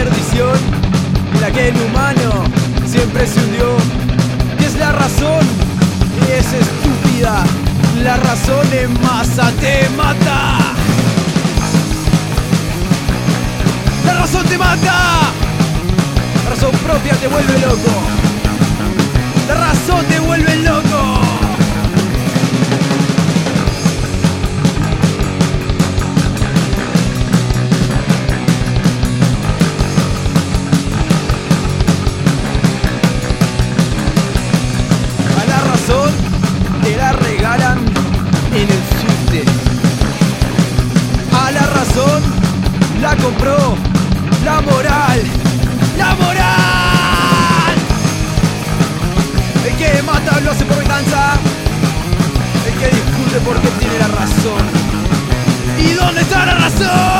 perdición en la que el humano siempre se hundió. Y es la razón, y es estúpida. La razón en masa te mata. La razón te mata. La razón propia te vuelve loco. La razón te vuelve loco. A la razón te la regalan en el subte. A la razón la compró la moral. ¡La moral! El que mata lo hace por venganza. El que discute porque tiene la razón. ¿Y dónde está la razón?